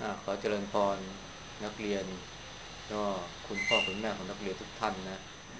ขอเจริญพรนักเรียนก็คุณพ่อคุณแม่ของนักเรียนทุกท่านนะ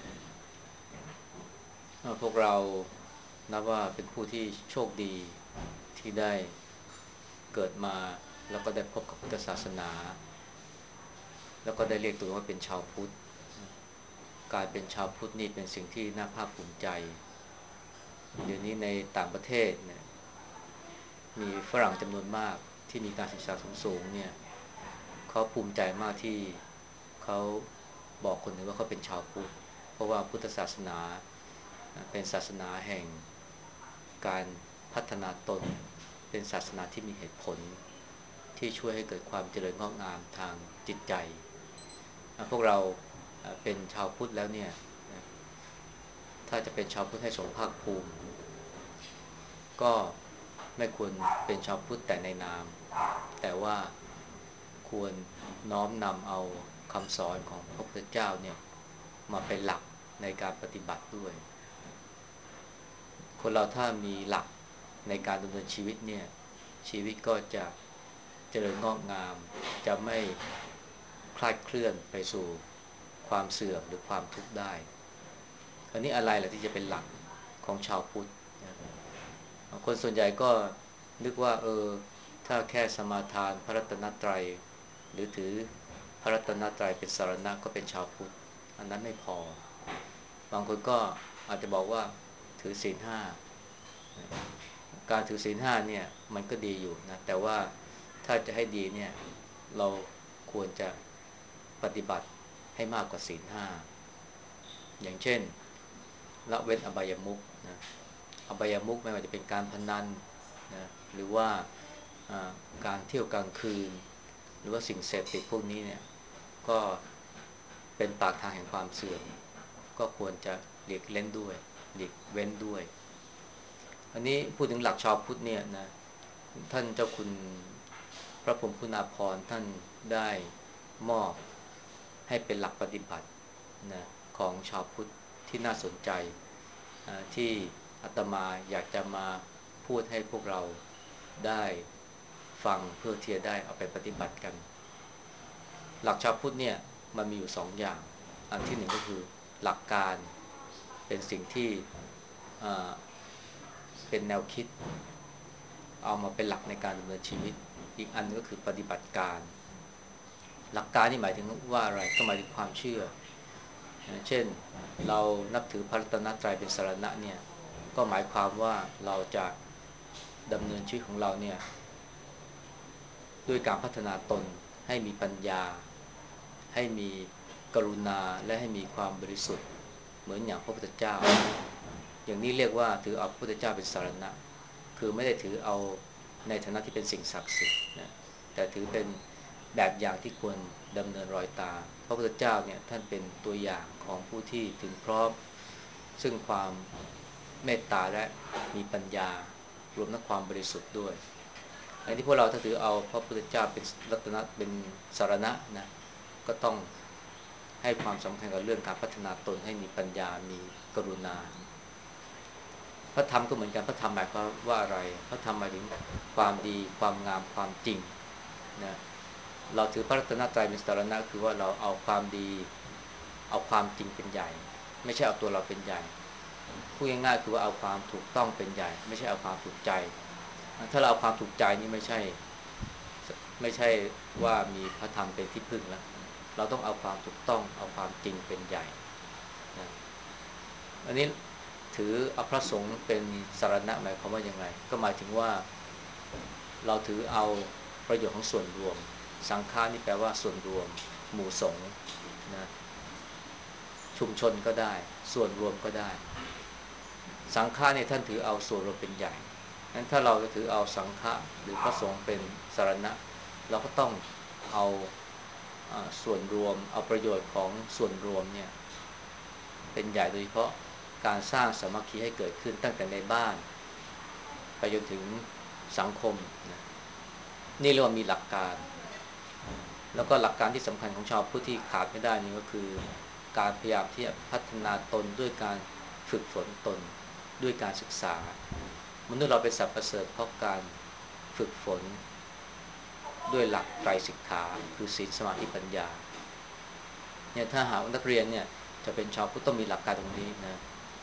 พวกเรานับว่าเป็นผู้ที่โชคดีที่ได้เกิดมาแล้วก็ได้พบกับพุทธศาสนาแล้วก็ได้เรียกตัวว่าเป็นชาวพุทธการเป็นชาวพุทธนี่เป็นสิ่งที่น่าภาคภูมิใจเดี๋ยวนี้ในต่างประเทศเนี่ยมีฝรั่งจำนวนมากที่มีการศึกษาสูงๆเนี่ยเขาภูมิใจมากที่เขาบอกคนอื่นว่าเขาเป็นชาวพุทธเพราะว่าพุทธศาสนาเป็นศาสนาแห่งการพัฒนาตนเป็นศาสนาที่มีเหตุผลที่ช่วยให้เกิดความเจริญงอกงามทางจิตใจพวกเราเป็นชาวพุทธแล้วเนี่ยถ้าจะเป็นชาวพุทธให้สมภาคภูมิก็ไม่ควรเป็นชาวพุทธแต่ในนามแต่ว่าควรน้อมนำเอาคำสอนของพระพุทธเจ้าเนี่ยมาเป็นหลักในการปฏิบัติด้วยคนเราถ้ามีหลักในการดำเนินชีวิตเนี่ยชีวิตก็จะเจริญงอกงามจะไม่คลาดเคลื่อนไปสู่ความเสื่อมหรือความทุกข์ได้อันนี้อะไรล่ะที่จะเป็นหลักของชาวพุทธคนส่วนใหญ่ก็นึกว่าถ้าแค่สมาทานพระรัตนตรัยหรือถือพระรัตนตรัยเป็นสรณะก็เป็นชาวพุทธอันนั้นไม่พอบางคนก็อาจจะบอกว่าถือศีลห้าการถือศีลห้าเนี่ยมันก็ดีอยู่นะแต่ว่าถ้าจะให้ดีเนี่ยเราควรจะปฏิบัติให้มากกว่าศีลห้าอย่างเช่นละเว้นอบายมุขนะอบายมุขไม่ว่าจะเป็นการพนันนะหรือว่าการเที่ยวกลางคืนหรือว่าสิ่งเสพติดพวกนี้เนี่ยก็เป็นปากทางแห่งความเสื่อมก็ควรจะหลีกเล่นด้วยหลีกเว้นด้วยอันนี้พูดถึงหลักชาวพุทธเนี่ยนะท่านเจ้าคุณพระพรหมคุณาภรณ์ท่านได้มอบให้เป็นหลักปฏิบัตินะของชาวพุทธที่น่าสนใจที่อาตมาอยากจะมาพูดให้พวกเราได้ฟังเพื่อที่จะได้เอาไปปฏิบัติกันหลักชาวพุทธเนี่ยมันมีอยู่สองอย่างอันที่หนึ่งก็คือหลักการเป็นสิ่งที่เป็นแนวคิดเอามาเป็นหลักในการดำเนินชีวิตอีกอันก็คือปฏิบัติการหลักการนี่หมายถึงว่าอะไรก็หมายถึงความเชื่อเช่นเรานับถือพระรัตนตรัยเป็นสรณะเนี่ยก็หมายความว่าเราจะดำเนินชีวิตของเราเนี่ยด้วยการพัฒนาตนให้มีปัญญาให้มีกรุณาและให้มีความบริสุทธิ์เหมือนอย่างพระพุทธเจ้าอย่างนี้เรียกว่าถือเอาพระพุทธเจ้าเป็นสรณะคือไม่ได้ถือเอาในฐานะที่เป็นสิ่งศักดิ์สิทธิ์นะแต่ถือเป็นแบบอย่างที่ควรดำเนินรอยตามพระพุทธเจ้าเนี่ยท่านเป็นตัวอย่างของผู้ที่ถึงพร้อมซึ่งความเมตตาและมีปัญญารวมทั้งความบริสุทธิ์ด้วยอันที่พวกเราถ้าถือเอาพระพุทธเจ้าเป็นรัตนะเป็นสรณะนะก็ต้องให้ความสำคัญกับเรื่องการพัฒนาตนให้มีปัญญามีกรุณาพระธรรมก็เหมือนกันพระธรรมหมายความว่าอะไรพระธรรมหมายถึงความดีความงามความจริงนะเราถือพระรัตนตรัยเป็นสรณะคือว่าเราเอาความดีเอาความจริงเป็นใหญ่ไม่ใช่เอาตัวเราเป็นใหญ่พูดง่ายๆคือว่าเอาความถูกต้องเป็นใหญ่ไม่ใช่เอาความถูกใจถ้าเราเอาความถูกใจนี่ไม่ใช่ว่ามีพระธรรมเป็นที่พึ่งแล้วเราต้องเอาความถูกต้องเอาความจริงเป็นใหญ่นะอันนี้ถือเอาพระสงฆ์เป็นสรณะหมายความว่ายังไงก็หมายถึงว่าเราถือเอาประโยชน์ของส่วนรวมสังฆานี่แปลว่าส่วนรวมหมู่สงฆ์นะชุมชนก็ได้ส่วนรวมก็ได้สังฆาเนี่ยท่านถือเอาส่วนรวมเป็นใหญ่งั้นถ้าเราจะถือเอาสังฆะหรือพระสงฆ์เป็นสรณะเราก็ต้องเอาส่วนรวมเอาประโยชน์ของส่วนรวมเนี่ยเป็นใหญ่โดยเฉพาะการสร้างสามัคคีให้เกิดขึ้นตั้งแต่ในบ้านไปจนถึงสังคมนะนี่เรียกว่ามีหลักการแล้วก็หลักการที่สำคัญของชาวพุทธที่ขาดไม่ได้นี่ก็คือการพยายามที่จะพัฒนาตนด้วยการฝึกฝนตนด้วยการศึกษามนุษย์เราเป็นสัตว์ประเสริฐเพราะการฝึกฝนด้วยหลักไตรสิกขาคือศีลสมาธิปัญญาเนี่ยถ้าหากนักเรียนเนี่ยจะเป็นชาวพุทธต้องมีหลักการตรงนี้นะ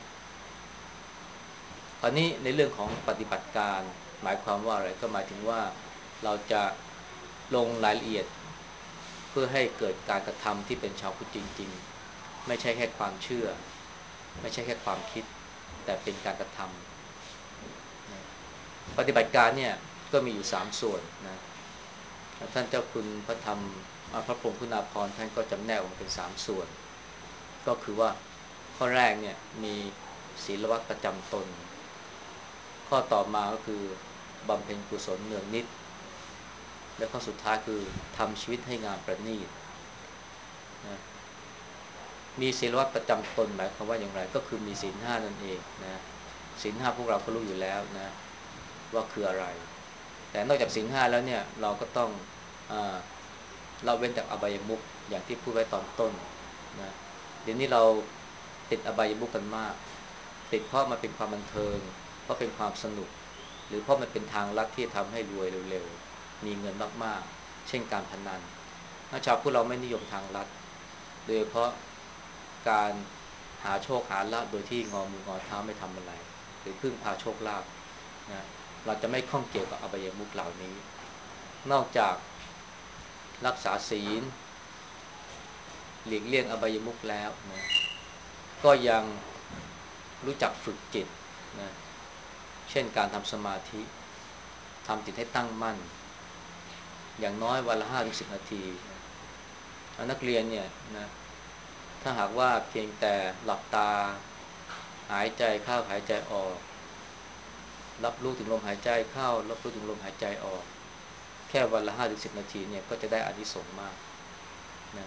คราวนี้ในเรื่องของปฏิบัติการหมายความว่าอะไรก็หมายถึงว่าเราจะลงรายละเอียดเพื่อให้เกิดการกระทำที่เป็นชาวพุทธจริงๆไม่ใช่แค่ความเชื่อไม่ใช่แค่ความคิดแต่เป็นการกระทำนะปฏิบัติการเนี่ยก็มีอยู่3ส่วนนะท่านเจ้าคุณพระธรรมพระพรหมคุณาภรณ์ท่านก็จำแนกออกมาเป็น3ส่วนก็คือว่าข้อแรกเนี่ยมีศีลวัตรประจำตนข้อต่อมาก็คือบำเพ็ญกุศลเนืองนิดและข้อสุดท้ายคือทำชีวิตให้งามประณีตนะมีศีลวัตรประจำตนหมายความว่าอย่างไรก็คือมีศีลห้านั่นเองนะศีลห้าพวกเราก็รู้อยู่แล้วนะว่าคืออะไรแต่นอกจากศีลห้าแล้วเนี่ยเราก็ต้องเราเว้นจากอบายมุขอย่างที่พูดไว้ตอนต้นนะเดี๋ยวนี้เราติดอบายมุขกันมากติดเพราะมันเป็นความบันเทิงเพราะเป็นความสนุกหรือเพราะมันเป็นทางลัดที่ทำให้รวยเร็วๆมีเงินมากๆเช่นการพนันชาวพุทธเราไม่นิยมทางลัดโดยเฉพาะการหาโชคหาลาภโดยที่งอมืองอเท้าไม่ทำอะไรหรือพึ่งพาโชคลาภนะเราจะไม่ข้องเกี่ยวกับอบายมุขเหล่านี้นอกจากรักษาศีลหลีกเลี่ยงอบายมุขแล้วนะก็ยังรู้จักฝึกจิตนะเช่นการทำสมาธิทำจิตให้ตั้งมั่นอย่างน้อยวันละ5-10 นาทีนักเรียนเนี่ยนะถ้าหากว่าเพียงแต่หลับตาหายใจเข้าหายใจออกรับรู้ถึงลมหายใจเข้ารับรู้ถึงลมหายใจออกแค่วันละ5-10 นาทีเนี่ยก็จะได้อานิสงส์มากนะ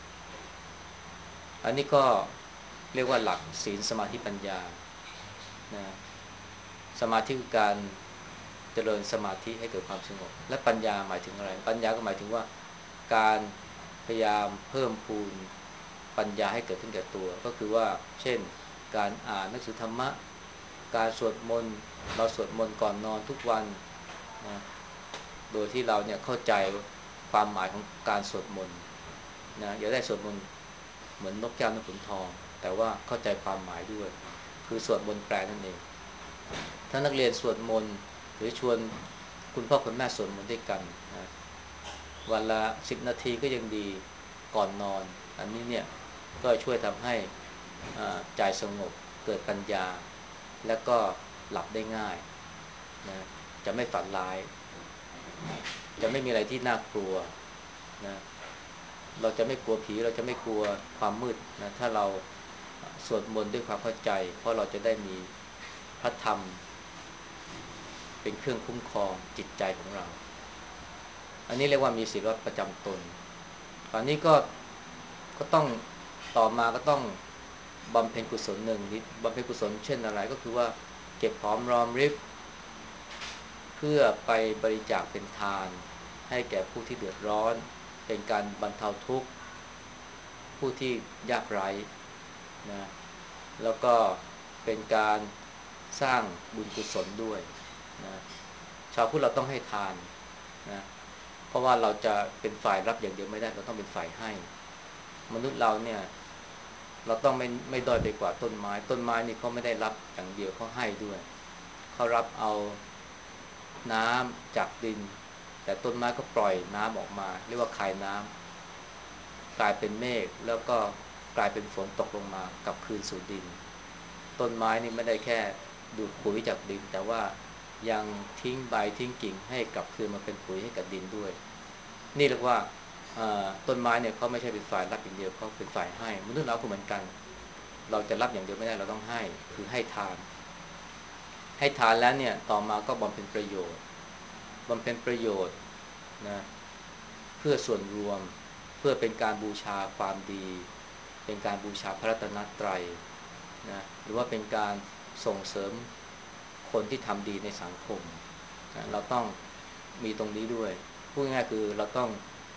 อันนี้ก็เรียกว่าหลักศีลสมาธิปัญญานะสมาธิคือการเจริญสมาธิให้เกิดความสงบและปัญญาหมายถึงอะไรปัญญาก็หมายถึงว่าการพยายามเพิ่มพูนปัญญาให้เกิดขึ้นแก่ตัวก็คือว่าเช่นการอ่านหนังสือธรรมะการสวดมนต์เราสวดมนต์ก่อนนอนทุกวันนะโดยที่เราเนี่ยเข้าใจความหมายของการสวดมนต์นะอย่าได้สวดมนต์เหมือนนกแก้วนกขุนทองแต่ว่าเข้าใจความหมายด้วยคือสวดมนต์แปลนั่นเองถ้านักเรียนสวดมนต์หรือชวนคุณพ่อคุณแม่สวดมนต์ด้วยกันนะวันละ10 นาทีก็ยังดีก่อนนอนอันนี้เนี่ยก็ช่วยทำให้ใจสงบเกิดปัญญาแล้วก็หลับได้ง่ายนะจะไม่ฝันร้ายจะไม่มีอะไรที่น่ากลัวนะเราจะไม่กลัวผีเราจะไม่กลัวความมืดนะถ้าเราสวดมนต์ด้วยความเข้าใจเพราะเราจะได้มีพระธรรมเป็นเครื่องคุ้มครองจิตใจของเราอันนี้เรียกว่ามีศีลประจำตนตอนนี้ก็ต้องต่อมาก็ต้องบำเพ็ญกุศลหนึ่งนิดบำเพ็ญกุศลเช่นอะไรก็คือว่าเก็บหอมรอมริบเพื่อไปบริจาคเป็นทานให้แก่ผู้ที่เดือดร้อนเป็นการบรรเทาทุกข์ผู้ที่ยากไร้นะแล้วก็เป็นการสร้างบุญกุศลด้วยนะชาวพุทธเราต้องให้ทานนะเพราะว่าเราจะเป็นฝ่ายรับอย่างเดียวไม่ได้เราต้องเป็นฝ่ายให้มนุษย์เราเนี่ยเราต้องไม่ด้อยไปกว่าต้นไม้ต้นไม้นี่เขาไม่ได้รับอย่างเดียวเขาให้ด้วยเขารับเอาน้ำจากดินแต่ต้นไม้ก็ปล่อยน้ำออกมาเรียกว่าคายน้ำกลายเป็นเมฆแล้วก็กลายเป็นฝนตกลงมากลับคืนสู่ดินต้นไม้นี่ไม่ได้แค่ดูดปุ๋ยจากดินแต่ว่ายังทิ้งใบทิ้งกิ่งให้กลับคืนมาเป็นปุ๋ยให้กับดินด้วยนี่เรียกว่าต้นไม้เนี่ยเขาไม่ใช่เป็นฝ่ายรับอย่างเดียวเขาเป็นฝ่ายให้มนุษย์เราก็เหมือนกันเราจะรับอย่างเดียวไม่ได้เราต้องให้คือให้ทานให้ทานแล้วเนี่ยต่อมาก็บำเพ็ญประโยชน์บำเพ็ญประโยชน์นะเพื่อส่วนรวมเพื่อเป็นการบูชาความดีเป็นการบูชาพระรัตนตรัยนะหรือว่าเป็นการส่งเสริมคนที่ทำดีในสังคมนะเราต้องมีตรงนี้ด้วยพูดง่ายๆคือเราต้อง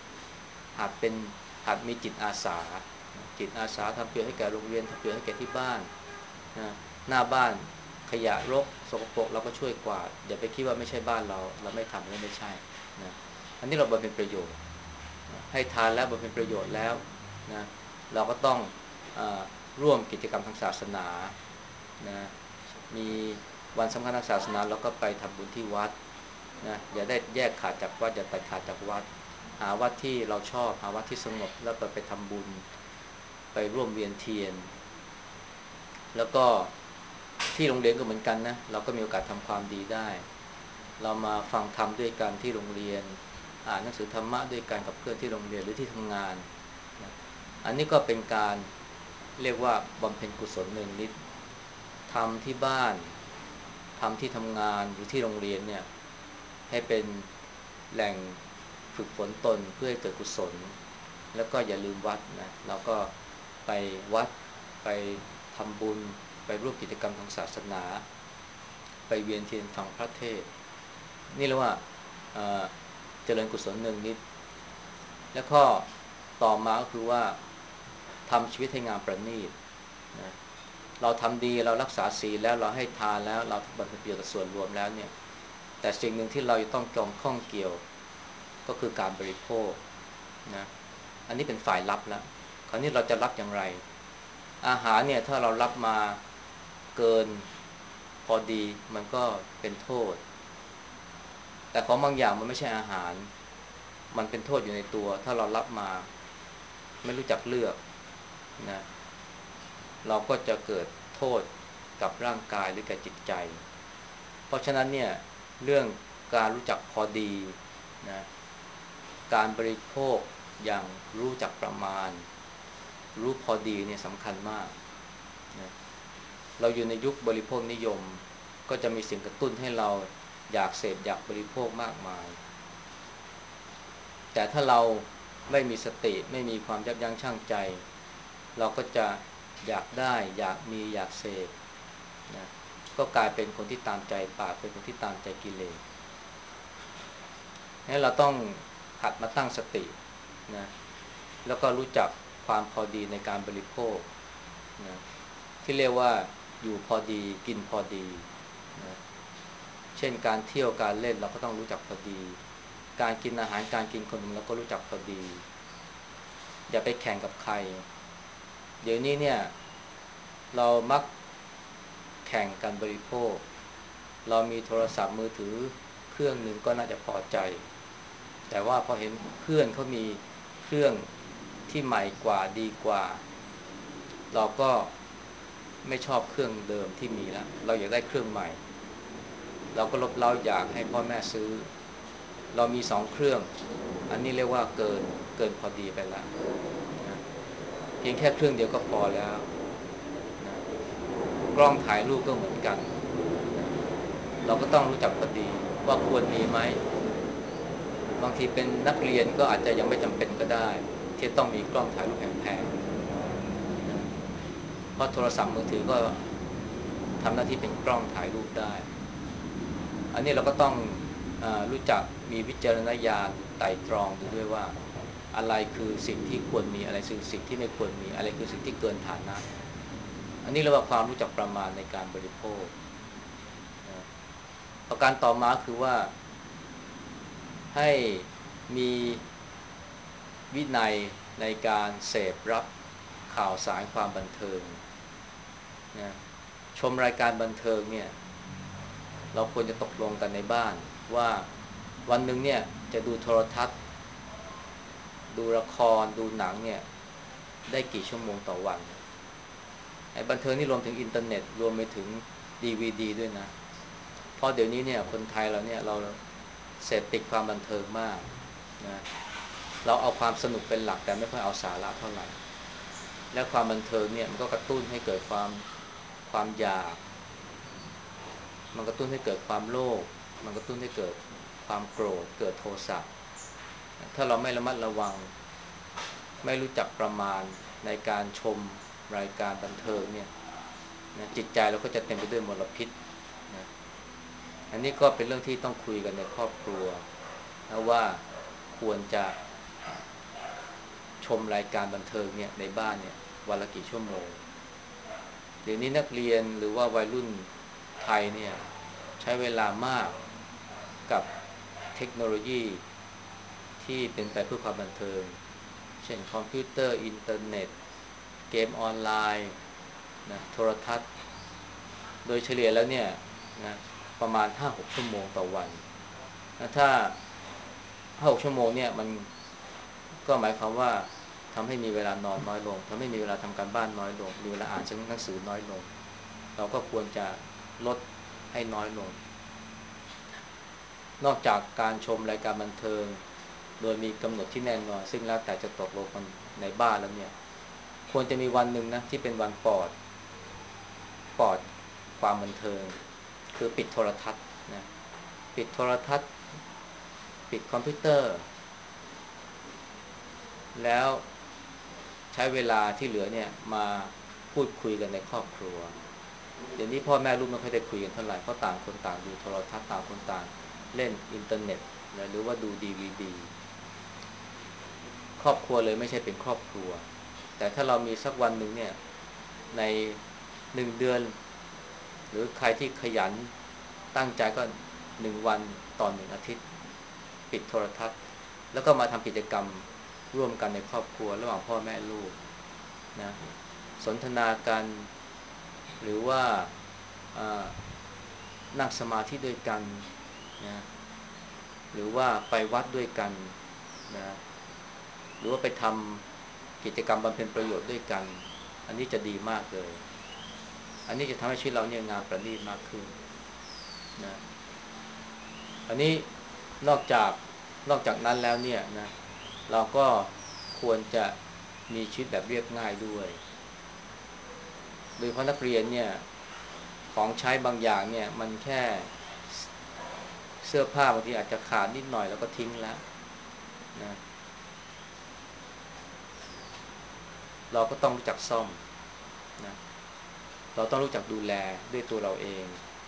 หัดมีจิตอาสาจิตอาสาทำประโยชน์ให้แก่โรงเรียนทำประโยชน์ให้แก่ที่บ้านนะหน้าบ้านขยะรกสกปรกเราก็ช่วยกวาดอย่าไปคิดว่าไม่ใช่บ้านเราไม่ทำไม่ใช่นะอันนี้เราบำเพ็ญประโยชน์ให้ทานแล้วบำเพ็ญประโยชน์แล้วนะเราก็ต้องอาร่วมกิจกรรมทางศาสนานะมีวันสำคัญทางศาสนาเราก็ไปทำบุญที่วัดนะอย่าได้แยกขาดจากวัดอย่าตัดขาดจากวัดหาวัดที่เราชอบหาวัดที่สงบแล้วไปทำบุญไปร่วมเวียนเทียนแล้วก็ที่โรงเรียนก็เหมือนกันนะเราก็มีโอกาสทำความดีได้เรามาฟังธรรมด้วยกันที่โรงเรียนอ่านหนังสือธรรมะด้วยกันกับเพื่อนที่โรงเรียนหรือที่ทำงานนะอันนี้ก็เป็นการเรียกว่าบำเพ็ญกุศลหนึ่งนิดทำที่บ้านทำที่ทำงานหรือที่โรงเรียนเนี่ยให้เป็นแหล่งฝึกฝนตนเพื่อให้เกิดกุศลแล้วก็อย่าลืมวัดนะเราก็ไปวัดไปทำบุญไปร่วมกิจกรรมทางศาสนาไปเวียนเทียนฟังพระเทศน์นี่เรียกว่าเจริญกุศลหนึ่งนิดแล้วก็ต่อมาก็คือว่าทำชีวิตให้งามประณีตนะเราทำดีเรารักษาศีลแล้วเราให้ทานแล้วเราบำเพ็ญประโยชน์ต่อส่วนรวมแล้วเนี่ยแต่สิ่งหนึ่งที่เราจะต้องจองข้องเกี่ยวก็คือการบริโภคนะอันนี้เป็นฝ่ายรับแล้วคราวนี้เราจะรับอย่างไรอาหารเนี่ยถ้าเรารับมาเกินพอดีมันก็เป็นโทษแต่ของบางอย่างมันไม่ใช่อาหารมันเป็นโทษอยู่ในตัวถ้าเรารับมาไม่รู้จักเลือกนะเราก็จะเกิดโทษกับร่างกายหรือกับจิตใจเพราะฉะนั้นเนี่ยเรื่องการรู้จักพอดีนะการบริโภคอย่างรู้จักประมาณรู้พอดีเนี่ยสำคัญมากนะเราอยู่ในยุคบริโภคนิยมก็จะมีสิ่งกระตุ้นให้เราอยากเสพอยากบริโภคมากมายแต่ถ้าเราไม่มีสติไม่มีความยับยั้งชั่งใจเราก็จะอยากได้อยากมีอยากเสพนะก็กลายเป็นคนที่ตามใจปากเป็นคนที่ตามใจกิเลสงั้นเราต้องหัดมาตั้งสตินะแล้วก็รู้จักความพอดีในการบริโภคนะที่เรียกว่าอยู่พอดีกินพอดีนะเช่นการเที่ยวการเล่นเราก็ต้องรู้จักพอดีการกินอาหารการกินขนมเราก็รู้จักพอดีอย่าไปแข่งกับใครเดี๋ยวนี้เนี่ยเรามักแข่งกันบริโภคเรามีโทรศัพท์มือถือเครื่องหนึ่งก็น่าจะพอใจแต่ว่าพอเห็นเพื่อนเขามีเครื่องที่ใหม่กว่าดีกว่าเราก็ไม่ชอบเครื่องเดิมที่มีแล้วเราอยากได้เครื่องใหม่เราก็ลบเล้าอยากให้พ่อแม่ซื้อเรามีสองเครื่องอันนี้เรียกว่าเกินพอดีไปแล้วนะเพียงแค่เครื่องเดียวก็พอแล้วนะกล้องถ่ายรูปก็เหมือนกันนะเราก็ต้องรู้จักพอดีว่าควรมีไหมบางทีเป็นนักเรียนก็อาจจะยังไม่จำเป็นก็ได้ที่ต้องมีกล้องถ่ายรูปแพงๆนะเพราะโทรศัพท์มือถือก็ทำหน้าที่เป็นกล้องถ่ายรูปได้อันนี้เราก็ต้องรู้จักมีวิจารณญาณไตร่ตรองดูด้วยว่าอะไรคือสิ่งที่ควรมีอะไรคือสิ่งที่ไม่ควรมีอะไรคือสิ่งที่เกินฐานะอันนี้เรียกว่าความรู้จักประมาณในการบริโภคนะประการต่อมาคือว่าให้มีวินัยในการเสพรับข่าวสารความบันเทิงนะชมรายการบันเทิงเนี่ยเราควรจะตกลงกันในบ้านว่าวันหนึ่งเนี่ยจะดูโทรทัศน์ดูละครดูหนังเนี่ยได้กี่ชั่วโมงต่อวันไอ้บันเทิงนี่รวมถึงอินเทอร์เน็ตรวมไปถึงดีวีดีด้วยนะเพราะเดี๋ยวนี้เนี่ยคนไทยเราเนี่ยเราเสพติดความบันเทิงมากนะเราเอาความสนุกเป็นหลักแต่ไม่ค่อยเอาสาระเท่าไหร่และความบันเทิงเนี่ยมันก็กระตุ้นให้เกิดความอยากมันกระตุ้นให้เกิดความโลภมันกระตุ้นให้เกิดความโกรธเกิดโทสะถ้าเราไม่ระมัดระวังไม่รู้จักประมาณในการชมรายการบันเทิงเนี่ยนะจิตใจเราก็จะเต็มไปด้วยมลพิษนะอันนี้ก็เป็นเรื่องที่ต้องคุยกันในครอบครัวนะว่าควรจะชมรายการบันเทิงเนี่ยในบ้านเนี่ยวันละกี่ชั่วโมงเดี๋ยวนี้นักเรียนหรือว่าวัยรุ่นไทยเนี่ยใช้เวลามากกับเทคโนโลยีที่เป็นไปเพื่อความบันเทิงเช่นคอมพิวเตอร์อินเทอร์เน็ตเกมออนไลน์นะโทรทัศน์โดยเฉลี่ยแล้วเนี่ยนะประมาณ5-6ชั่วโมงต่อวันนะถ้า5-6ชั่วโมงเนี่ยมันก็หมายความว่าทำให้มีเวลานอนน้อยลงทำให้มีเวลาทำการบ้านน้อยลงมีเวลาอ่านหนังสือน้อยลงเราก็ควรจะลดให้น้อยลงนอกจากการชมรายการบันเทิงโดยมีกำหนดที่แน่นอนซึ่งแล้วแต่จะตกลงกันในบ้านแล้วเนี่ยควรจะมีวันหนึ่งนะที่เป็นวันปลอดความบันเทิงคือปิดโทรทัศน์นะปิดโทรทัศน์ปิดคอมพิวเตอร์แล้วใช้เวลาที่เหลือเนี่ยมาพูดคุยกันในครอบครัวเดี๋ยวนี้พ่อแม่ลูกไม่ค่อยได้คุยกันเท่าไหร่เพราะต่างคนต่างดูโทรทัศน์ต่างคนต่างเล่นอินเทอร์เน็ตนะหรือว่าดูดีวีดีครอบครัวเลยไม่ใช่เป็นครอบครัวแต่ถ้าเรามีสักวันหนึ่งเนี่ยใน1 เดือนหรือใครที่ขยันตั้งใจก็1 วันต่อ1 อาทิตย์ปิดโทรทัศน์แล้วก็มาทำกิจกรรมร่วมกันในครอบครัวระหว่างพ่อแม่ลูกนะสนทนากันหรือว่านั่งสมาธิด้วยกันนะหรือว่าไปวัดด้วยกันนะหรือว่าไปทำกิจกรรมบำเพ็ญประโยชน์ด้วยกันอันนี้จะดีมากเลยอันนี้จะทำให้ชีวิตเราเนี่ยงามประณีตมากขึ้นนะอันนี้นอกจากนอกจากนั้นแล้วเนี่ยนะเราก็ควรจะมีชีวิตแบบเรียบง่ายด้วยโดยเฉพาะนักเรียนเนี่ยของใช้บางอย่างเนี่ยมันแค่เสื้อผ้าบางทีอาจจะขาดนิดหน่อยแล้วก็ทิ้งแล้วนะเราก็ต้องรู้จักซ่อมนะเราต้องรู้จักดูแลด้วยตัวเราเอง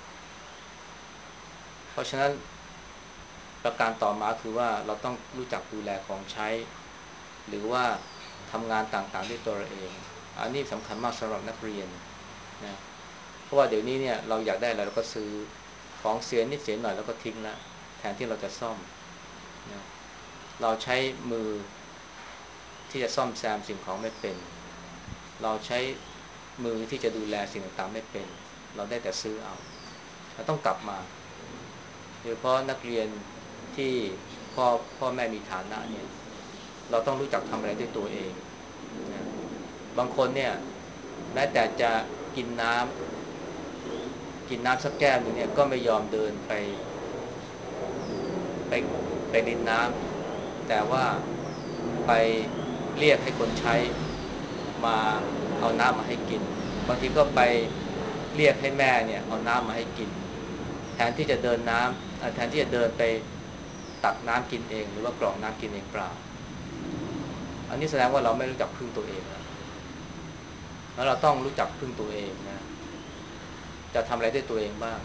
เพราะฉะนั้นประการต่อมาคือว่าเราต้องรู้จักดูแลของใช้หรือว่าทำงานต่างๆด้วยตัวเราเองอันนี้สำคัญมากสำหรับนักเรียนนะเพราะว่าเดี๋ยวนี้เนี่ยเราอยากได้อะไรเราก็ซื้อของเสียนิดเสียหน่อยแล้วก็ทิ้งละแทนที่เราจะซ่อมนะเราใช้มือที่จะซ่อมแซมสิ่งของไม่เป็นเราใช้มือที่จะดูแลสิ่งต่างๆไม่เป็นเราได้แต่ซื้อเอาเราต้องกลับมาโดยเฉพาะนักเรียนที่พ่อพ่อแม่มีฐานะเนี่ยเราต้องรู้จักทำอะไรด้วยตัวเองนะบางคนเนี่ยแม้แต่จะกินน้กินน้ำสักแก้วหนึ่งเนี่ยก็ไม่ยอมเดินไปไปรินน้ำแต่ว่าไปเรียกให้คนใช้มาเอาน้ำมาให้กินบางทีก็ไปเรียกให้แม่เนี่ยเอาน้ำมาให้กินแทนที่จะเดินน้ำแทนที่จะเดินไปตักน้ำกินเองหรือว่ากรอกน้ำกินเองเปล่าอันนี้แสดงว่าเราไม่รู้จักพึ่งตัวเองแล้วเราต้องรู้จักพึ่งตัวเองนะจะทำอะไรด้วยตัวเองบ้าง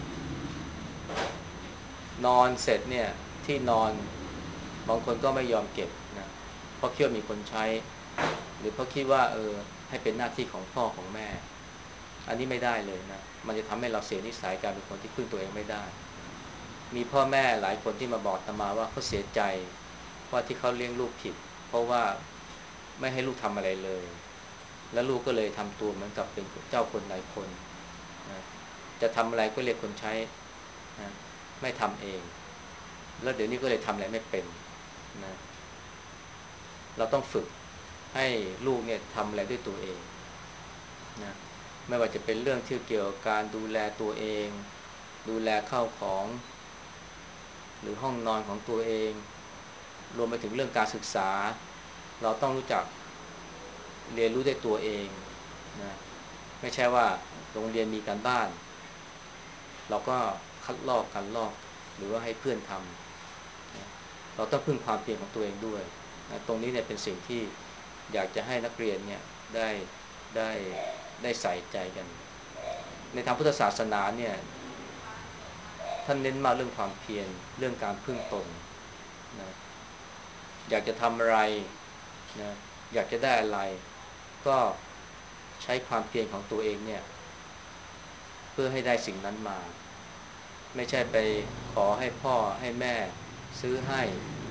นอนเสร็จเนี่ยที่นอนบางคนก็ไม่ยอมเก็บนะเพราะคิดว่ามีคนใช้หรือเพราะคิดว่าให้เป็นหน้าที่ของพ่อของแม่อันนี้ไม่ได้เลยนะมันจะทำให้เราเสียนิสัยการเป็นคนที่พึ่งตัวเองไม่ได้มีพ่อแม่หลายคนที่มาบอกอาตมาว่าเขาเสียใจว่าที่เขาเลี้ยงลูกผิดเพราะว่าไม่ให้ลูกทำอะไรเลยแล้วลูกก็เลยทำตัวเหมือนกับเป็นเจ้าคนนายคนนะจะทำอะไรก็เรียกคนใช้นะไม่ทำเองแล้วเดี๋ยวนี้ก็เลยทำอะไรไม่เป็นนะเราต้องฝึกให้ลูกเนี่ยทำอะไรด้วยตัวเองนะไม่ว่าจะเป็นเรื่องที่เกี่ยวกับการดูแลตัวเองดูแลข้าวของหรือห้องนอนของตัวเองรวมไปถึงเรื่องการศึกษาเราต้องรู้จักเรียนรู้ด้วยตัวเองนะไม่ใช่ว่าโรงเรียนมีการบ้านเราก็คัดลอกกันลอกหรือว่าให้เพื่อนทำนะเราต้องพึ่งความเพียรของตัวเองด้วยนะตรงนี้เนี่ยเป็นสิ่งที่อยากจะให้นักเรียนเนี่ยได้ได้ได้ใส่ใจกันในทางพุทธศาสนาเนี่ยท่านเน้นมาเรื่องความเพียรเรื่องการพึ่งตนนะอยากจะทำอะไรนะอยากจะได้อะไรก็ใช้ความเพียรของตัวเองเนี่ยเพื่อให้ได้สิ่งนั้นมาไม่ใช่ไปขอให้พ่อให้แม่ซื้อให้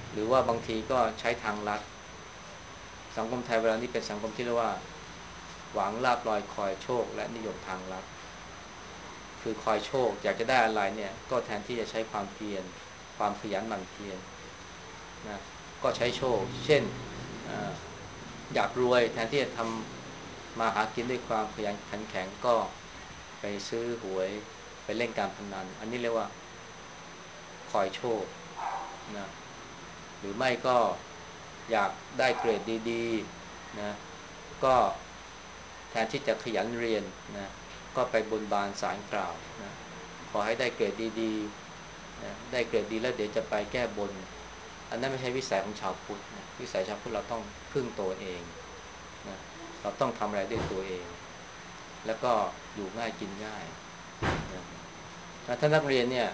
หรือว่าบางทีก็ใช้ทางลัดสังคมไทยเวลานี้เป็นสังคมที่เรียกว่าหวังลาภลอยคอยโชคและนิยมทางลัดคือคอยโชคอยากจะได้อะไรเนี่ยก็แทนที่จะใช้ความเพียรความขยันหมั่นเพียรนะก็ใช้โชคเช่นอยากรวยแทนที่จะทำมาหากินด้วยความขยันขันแข็งก็ไปซื้อหวยไปเล่นการพนันอันนี้เรียกว่าคอยโชคนะหรือไม่ก็อยากได้เกรดดีๆนะก็แทนที่จะขยันเรียนนะก็ไปบนบานศาลกล่าวนะขอให้ได้เกรดดีๆนะได้เกรดดีแล้วเดี๋ยวจะไปแก้บนอันนั้นไม่ใช่วิสัยของชาวพุทธนะวิสัยชาวพุทธเราต้องพึ่งตัวเองนะเราต้องทำอะไรด้วยตัวเองแล้วก็อยู่ง่ายกินง่ายนะถ้านักเรียนเนี่ย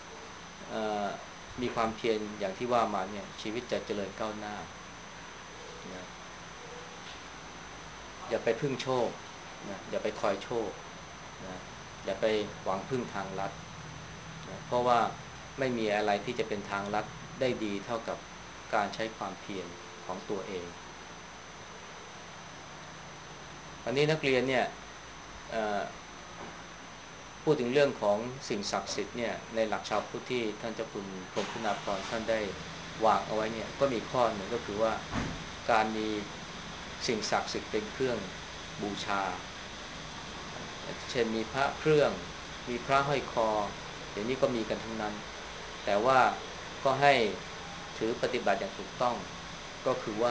มีความเพียรอย่างที่ว่ามาเนี่ยชีวิตจะเจริญก้าวหน้านะอย่าไปพึ่งโชคนะอย่าไปคอยโชคนะอย่าไปหวังพึ่งทางลัดนะเพราะว่าไม่มีอะไรที่จะเป็นทางลัดได้ดีเท่ากับการใช้ความเพียรของตัวเองอันนี้นักเรียนเนี่ยพูดถึงเรื่องของสิ่งศักดิ์สิทธิ์เนี่ยในหลักชาวพุทธที่ท่านเจ้าคุณพรหมคุณาภรณ์ท่านได้วางเอาไว้เนี่ยก็มีข้อหนึ่งก็คือว่าการมีสิ่งศักดิ์สิทธิ์เป็นเครื่องบูชาเช่นมีพระเครื่องมีพระห้อยคอเดี๋ยวนี้ก็มีกันทั้งนั้นแต่ว่าก็ให้ถือปฏิบัติอย่างถูกต้องก็คือว่า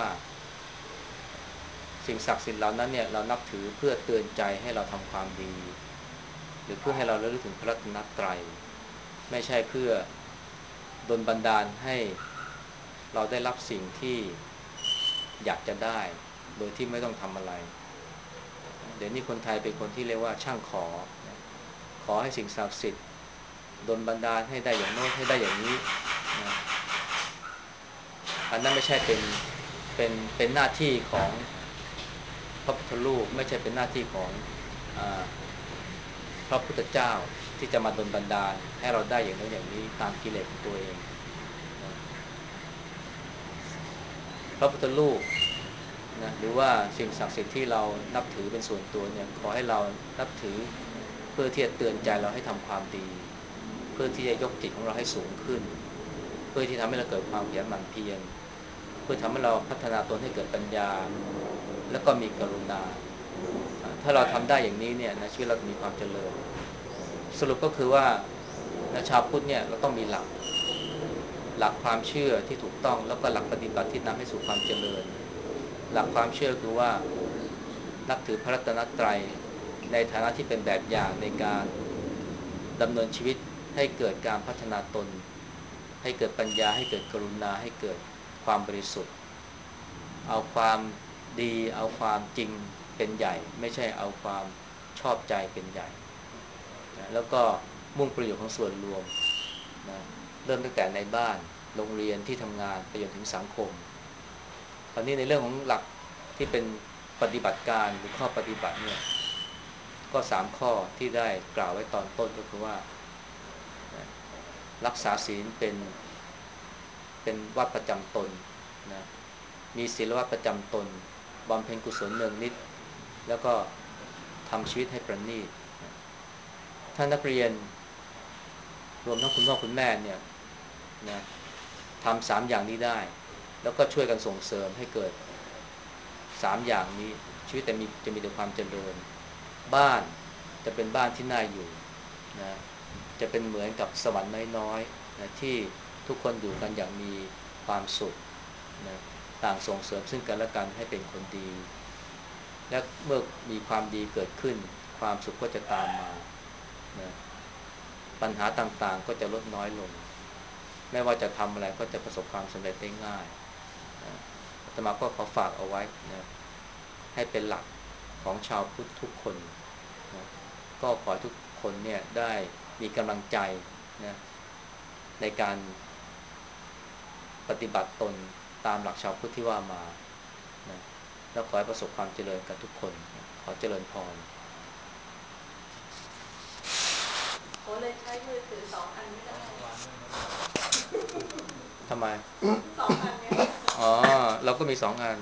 สิ่งศักดิ์สิทธิ์เหล่านั้นเนี่ยเรานับถือเพื่อเตือนใจให้เราทำความดีหรือเพื่อให้เราระลึกถึงพระรัตนตรัยไม่ใช่เพื่อดลบันดาลให้เราได้รับสิ่งที่อยากจะได้โดยที่ไม่ต้องทำอะไรเดี๋ยวนี้คนไทยเป็นคนที่เรียกว่าช่างขอให้สิ่งศักดิ์สิทธิ์ดลบันดาลให้ได้อย่างโน้นให้ได้อย่างนี้นะอันนั้นไม่ใช่เป็นหน้าที่ของพระพุทธรูปไม่ใช่เป็นหน้าที่ของพระพุทธเจ้าที่จะมาดลบันดาลให้เราได้อย่างโน้นอย่างนี้ตามกิเลสของตัวเองนะพระพุทธรูปนะหรือว่าสิ่งศักดิ์สิทธิ์ที่เรานับถือเป็นส่วนตัวเนี่ยขอให้เรานับถือเพื่อที่จะเตือนใจเราให้ทำความดีเพื่อที่จะยกจิตของเราให้สูงขึ้นเพื่อที่ทำให้เราเกิดความขยันหมั่นเพียรเพื่อทำให้เราพัฒนาตนให้เกิดปัญญาแล้วก็มีกรุณาถ้าเราทำได้อย่างนี้เนี่ยนะชีวิตเราจะมีความเจริญสรุปก็คือว่าชาวพุทธเนี่ยเราต้องมีหลักความเชื่อที่ถูกต้องแล้วก็หลักปฏิบัติที่นำให้สู่ความเจริญหลักความเชื่อคือว่านับถือพระรัตนตรัยในฐานะที่เป็นแบบอย่างในการดำเนินชีวิตให้เกิดการพัฒนาตนให้เกิดปัญญาให้เกิดกรุณาให้เกิดความบริสุทธิ์เอาความดีเอาความจริงเป็นใหญ่ไม่ใช่เอาความชอบใจเป็นใหญ่นะแล้วก็มุ่งประโยชน์ของส่วนรวมนะเริ่มตั้งแต่ในบ้านโรงเรียนที่ทำงานไปจนถึงสังคมคราวนี้ในเรื่องของหลักที่เป็นปฏิบัติการหรือข้อปฏิบัติเนี่ยก็3ข้อที่ได้กล่าวไว้ตอนต้นก็คือว่านะรักษาศีลเป็นวัดประจำตนนะมีศีลวัดประจำตนบำเพ็ญกุศลเนืองนิดแล้วก็ทำชีวิตให้ประณีตนะถ้านักเรียนรวมทั้งคุณพ่อคุณแม่เนี่ยนะทำ3 อย่างนี้ได้แล้วก็ช่วยกันส่งเสริมให้เกิด3 อย่างนี้ชีวิตจะมีแต่ความเจริญบ้านจะเป็นบ้านที่น่าอยู่นะจะเป็นเหมือนกับสวรรค์น้อยๆนะที่ทุกคนอยู่กันอย่างมีความสุขนะต่างส่งเสริมซึ่งกันและกันให้เป็นคนดีและเมื่อมีความดีเกิดขึ้นความสุขก็จะตามมานะปัญหาต่างๆก็จะลดน้อยลงไม่ว่าจะทำอะไรก็จะประสบความสำเร็จได้ง่ายนะอาตมาก็ขอฝากเอาไว้นะให้เป็นหลักของชาวพุทธทุกคนนะก็ขอให้ทุกคนเนี่ยได้มีกำลังใจนะในการปฏิบัติตนตามหลักชาวพุทธที่ว่ามานะแล้วขอให้ประสบความเจริญกันทุกคนนะขอเจริญพรโอเลยใช้มือถือ2 อันไม่ได้ทำไมอ๋อเราก็มี2 อัน